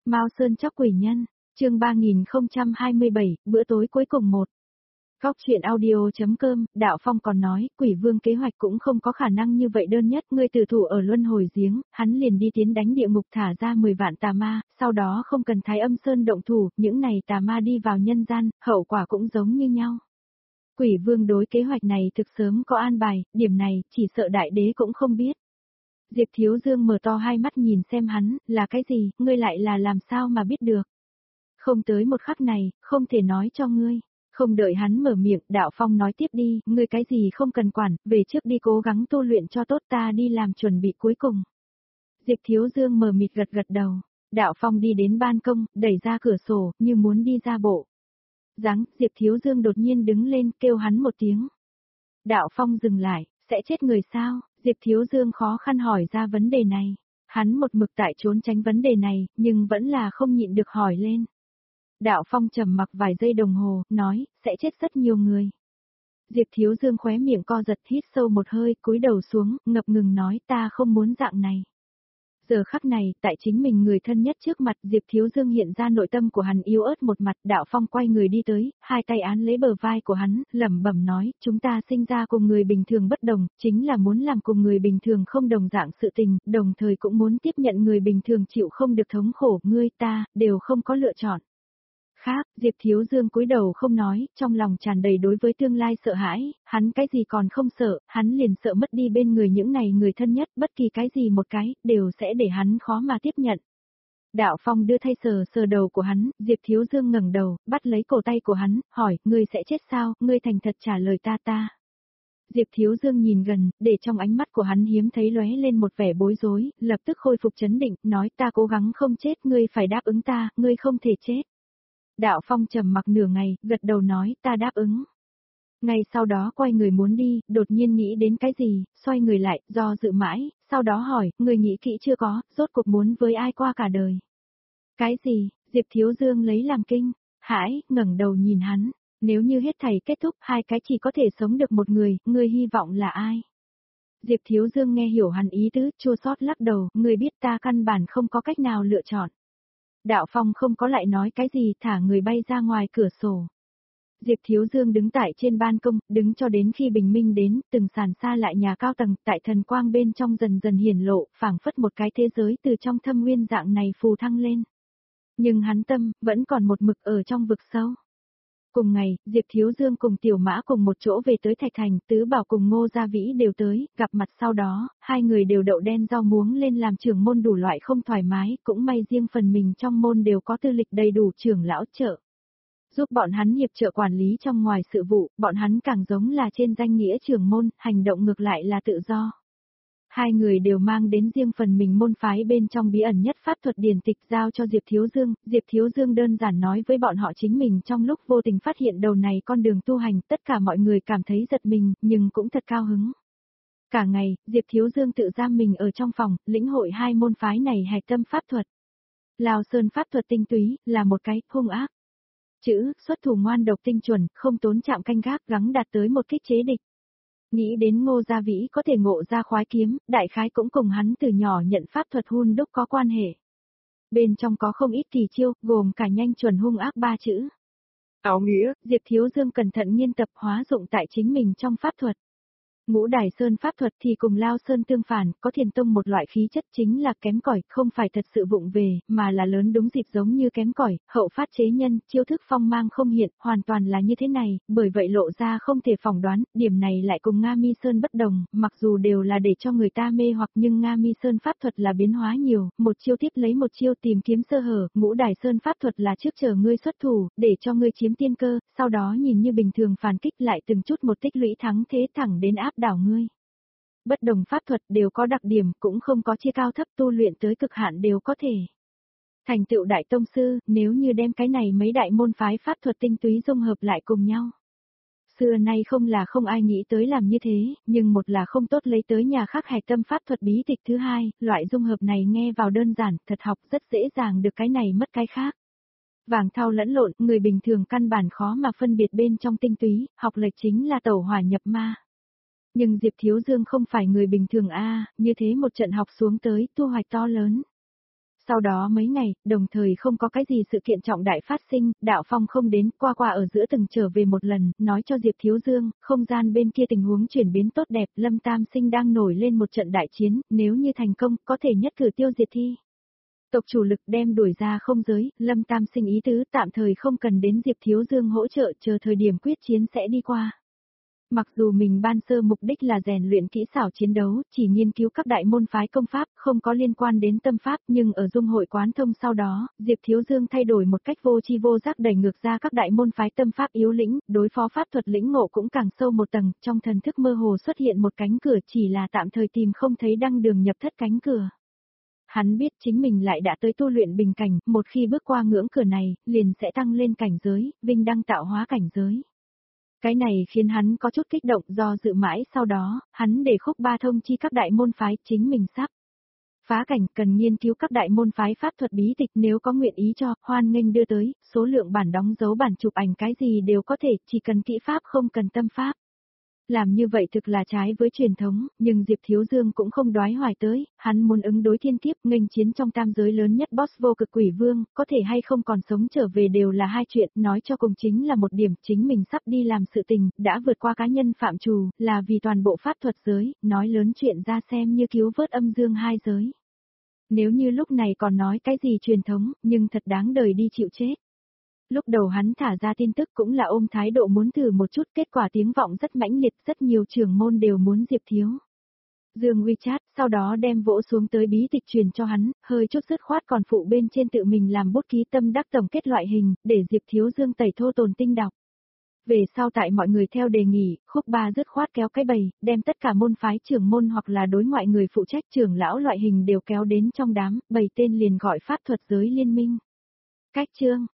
Mao Sơn Chóc Quỷ Nhân, chương 3027, bữa tối cuối cùng 1. Góc chuyện audio.com, Đạo Phong còn nói, Quỷ Vương kế hoạch cũng không có khả năng như vậy đơn nhất, ngươi tử thủ ở luân hồi giếng, hắn liền đi tiến đánh địa ngục thả ra 10 vạn tà ma, sau đó không cần Thái Âm Sơn động thủ, những này tà ma đi vào nhân gian, hậu quả cũng giống như nhau. Quỷ Vương đối kế hoạch này thực sớm có an bài, điểm này, chỉ sợ đại đế cũng không biết. Diệp Thiếu Dương mở to hai mắt nhìn xem hắn, là cái gì, ngươi lại là làm sao mà biết được. Không tới một khắc này, không thể nói cho ngươi. Không đợi hắn mở miệng, Đạo Phong nói tiếp đi, ngươi cái gì không cần quản, về trước đi cố gắng tu luyện cho tốt, ta đi làm chuẩn bị cuối cùng. Diệp Thiếu Dương mờ mịt gật gật đầu. Đạo Phong đi đến ban công, đẩy ra cửa sổ, như muốn đi ra bộ. Diệp Thiếu Dương đột nhiên đứng lên, kêu hắn một tiếng. Đạo Phong dừng lại, sẽ chết người sao? Diệp Thiếu Dương khó khăn hỏi ra vấn đề này. Hắn một mực tại trốn tránh vấn đề này, nhưng vẫn là không nhịn được hỏi lên. Đạo Phong trầm mặc vài giây đồng hồ, nói, sẽ chết rất nhiều người. Diệp Thiếu Dương khóe miệng co giật, hít sâu một hơi, cúi đầu xuống, ngập ngừng nói, ta không muốn dạng này. Giờ khắc này, tại chính mình người thân nhất trước mặt, Diệp Thiếu Dương hiện ra nội tâm của hắn yếu ớt một mặt, Đạo Phong quay người đi tới, hai tay án lấy bờ vai của hắn, lẩm bẩm nói, chúng ta sinh ra cùng người bình thường bất đồng, chính là muốn làm cùng người bình thường không đồng dạng sự tình, đồng thời cũng muốn tiếp nhận người bình thường chịu không được thống khổ, ngươi ta, đều không có lựa chọn. Khác, Diệp Thiếu Dương cúi đầu không nói, trong lòng tràn đầy đối với tương lai sợ hãi, hắn cái gì còn không sợ, hắn liền sợ mất đi bên người những này người thân nhất, bất kỳ cái gì một cái, đều sẽ để hắn khó mà tiếp nhận. Đạo Phong đưa thay sờ sờ đầu của hắn, Diệp Thiếu Dương ngẩng đầu, bắt lấy cổ tay của hắn, hỏi, ngươi sẽ chết sao, ngươi thành thật trả lời ta. Diệp Thiếu Dương nhìn gần, để trong ánh mắt của hắn hiếm thấy lóe lên một vẻ bối rối, lập tức khôi phục trấn định, nói ta cố gắng không chết, ngươi phải đáp ứng ta, ngươi không thể chết. Đạo Phong trầm mặc nửa ngày, gật đầu nói, ta đáp ứng. Ngay sau đó quay người muốn đi, đột nhiên nghĩ đến cái gì, xoay người lại, do dự mãi, sau đó hỏi, người nghĩ kỹ chưa có, rốt cuộc muốn với ai qua cả đời. Cái gì, Diệp Thiếu Dương lấy làm kinh, hãi, ngẩng đầu nhìn hắn, nếu như hết thảy kết thúc, hai cái chỉ có thể sống được một người, ngươi hy vọng là ai? Diệp Thiếu Dương nghe hiểu hắn ý tứ, chua xót lắc đầu, ngươi biết ta căn bản không có cách nào lựa chọn. Đạo Phong không có lại nói cái gì, thả người bay ra ngoài cửa sổ. Diệp Thiếu Dương đứng tại trên ban công, đứng cho đến khi bình minh đến, từng sàn xa lại nhà cao tầng, tại thần quang bên trong dần dần hiển lộ, phảng phất một cái thế giới từ trong thâm nguyên dạng này phù thăng lên. Nhưng hắn tâm, vẫn còn một mực ở trong vực sâu. Cùng ngày, Diệp Thiếu Dương cùng Tiểu Mã cùng một chỗ về tới Thạch Thành, Tứ Bảo cùng Ngô Gia Vĩ đều tới, gặp mặt sau đó, hai người đều đậu đen rau muống lên làm trưởng môn đủ loại không thoải mái, cũng may riêng phần mình trong môn đều có tư lịch đầy đủ trưởng lão trợ. Giúp bọn hắn hiệp trợ quản lý trong ngoài sự vụ, bọn hắn càng giống là trên danh nghĩa trưởng môn, hành động ngược lại là tự do. Hai người đều mang đến riêng phần mình môn phái bên trong bí ẩn nhất pháp thuật điển tịch giao cho Diệp Thiếu Dương đơn giản nói với bọn họ chính mình trong lúc vô tình phát hiện đầu này con đường tu hành, tất cả mọi người cảm thấy giật mình, nhưng cũng thật cao hứng. Cả ngày, Diệp Thiếu Dương tự giam mình ở trong phòng, lĩnh hội hai môn phái này hạch tâm pháp thuật. Lào Sơn pháp thuật tinh túy, là một cái, hung ác. Chữ, xuất thủ ngoan độc tinh chuẩn, không tốn chạm canh gác, gắng đạt tới một kích chế địch. Nghĩ đến Ngô Gia Vĩ có thể ngộ ra khoái kiếm, đại khái cũng cùng hắn từ nhỏ nhận pháp thuật hun đúc có quan hệ. Bên trong có không ít kỳ chiêu, gồm cả nhanh chuẩn hung ác ba chữ. Áo nghĩa, Diệp Thiếu Dương cẩn thận nghiên tập hóa dụng tại chính mình trong pháp thuật. Ngũ Đài Sơn pháp thuật thì cùng Lao Sơn tương phản, có Thiền Tông một loại khí chất chính là kém cỏi, không phải thật sự vụng về, mà là lớn đúng dịp giống như kém cỏi, hậu phát chế nhân, chiêu thức phong mang không hiện, hoàn toàn là như thế này, bởi vậy lộ ra không thể phỏng đoán, điểm này lại cùng Nga Mi Sơn bất đồng, mặc dù đều là để cho người ta mê hoặc nhưng Nga Mi Sơn pháp thuật là biến hóa nhiều, một chiêu tiếp lấy một chiêu tìm kiếm sơ hở, Ngũ Đài Sơn pháp thuật là trước chờ ngươi xuất thủ, để cho ngươi chiếm tiên cơ, sau đó nhìn như bình thường phản kích lại từng chút một tích lũy thắng thế thẳng đến áp đảo ngươi. Bất đồng pháp thuật đều có đặc điểm, cũng không có chia cao thấp, tu luyện tới cực hạn đều có thể thành tựu đại tông sư, nếu như đem cái này mấy đại môn phái pháp thuật tinh túy dung hợp lại cùng nhau. Xưa nay không là không ai nghĩ tới làm như thế, nhưng một là không tốt lấy tới nhà khác hạch tâm pháp thuật bí tịch, thứ hai, loại dung hợp này nghe vào đơn giản, thật học rất dễ dàng được cái này mất cái khác. Vàng thau lẫn lộn, người bình thường căn bản khó mà phân biệt bên trong tinh túy, học lệch chính là tẩu hỏa nhập ma. Nhưng Diệp Thiếu Dương không phải người bình thường a, như thế một trận học xuống tới, thu hoạch to lớn. Sau đó mấy ngày, đồng thời không có cái gì sự kiện trọng đại phát sinh, Đạo Phong không đến, qua ở giữa từng trở về một lần, nói cho Diệp Thiếu Dương, không gian bên kia tình huống chuyển biến tốt đẹp, Lâm Tam Sinh đang nổi lên một trận đại chiến, nếu như thành công, có thể nhất cử tiêu diệt thi. Tộc chủ lực đem đuổi ra không giới, Lâm Tam Sinh ý tứ tạm thời không cần đến Diệp Thiếu Dương hỗ trợ, chờ thời điểm quyết chiến sẽ đi qua. Mặc dù mình ban sơ mục đích là rèn luyện kỹ xảo chiến đấu, chỉ nghiên cứu các đại môn phái công pháp, không có liên quan đến tâm pháp, nhưng ở dung hội quán thông sau đó, Diệp Thiếu Dương thay đổi một cách vô tri vô giác đẩy ngược ra các đại môn phái tâm pháp yếu lĩnh, đối phó pháp thuật lĩnh ngộ cũng càng sâu một tầng, trong thần thức mơ hồ xuất hiện một cánh cửa chỉ là tạm thời tìm không thấy đăng đường nhập thất cánh cửa. Hắn biết chính mình lại đã tới tu luyện bình cảnh, một khi bước qua ngưỡng cửa này, liền sẽ tăng lên cảnh giới, vinh đăng tạo hóa cảnh giới. Cái này khiến hắn có chút kích động do dự mãi sau đó, hắn để Khúc Ba thông chi các đại môn phái chính mình sắp. Phá cảnh cần nghiên cứu các đại môn phái pháp thuật bí tịch nếu có nguyện ý cho, hoan nghênh đưa tới, số lượng bản đóng dấu bản chụp ảnh cái gì đều có thể, chỉ cần kỹ pháp không cần tâm pháp. Làm như vậy thực là trái với truyền thống, nhưng Diệp Thiếu Dương cũng không đoái hoài tới, hắn muốn ứng đối thiên kiếp nghênh chiến trong tam giới lớn nhất boss vô cực quỷ vương, có thể hay không còn sống trở về đều là hai chuyện, nói cho cùng chính là một điểm, chính mình sắp đi làm sự tình, đã vượt qua cá nhân phạm trù, là vì toàn bộ pháp thuật giới, nói lớn chuyện ra xem như cứu vớt âm dương hai giới. Nếu như lúc này còn nói cái gì truyền thống, nhưng thật đáng đời đi chịu chết. Lúc đầu hắn thả ra tin tức cũng là ôm thái độ muốn thử một chút, kết quả tiếng vọng rất mãnh liệt, rất nhiều trưởng môn đều muốn Diệp Thiếu Dương WeChat, sau đó đem vỗ xuống tới bí tịch truyền cho hắn, hơi chút dứt khoát còn phụ bên trên tự mình làm bút ký tâm đắc tổng kết loại hình, để Diệp Thiếu Dương tẩy thô tồn tinh đọc. Về sau tại mọi người theo đề nghị, Khúc Ba dứt khoát kéo cái bầy, đem tất cả môn phái trưởng môn hoặc là đối ngoại người phụ trách trưởng lão loại hình đều kéo đến trong đám, bầy tên liền gọi pháp thuật giới liên minh. Cách chương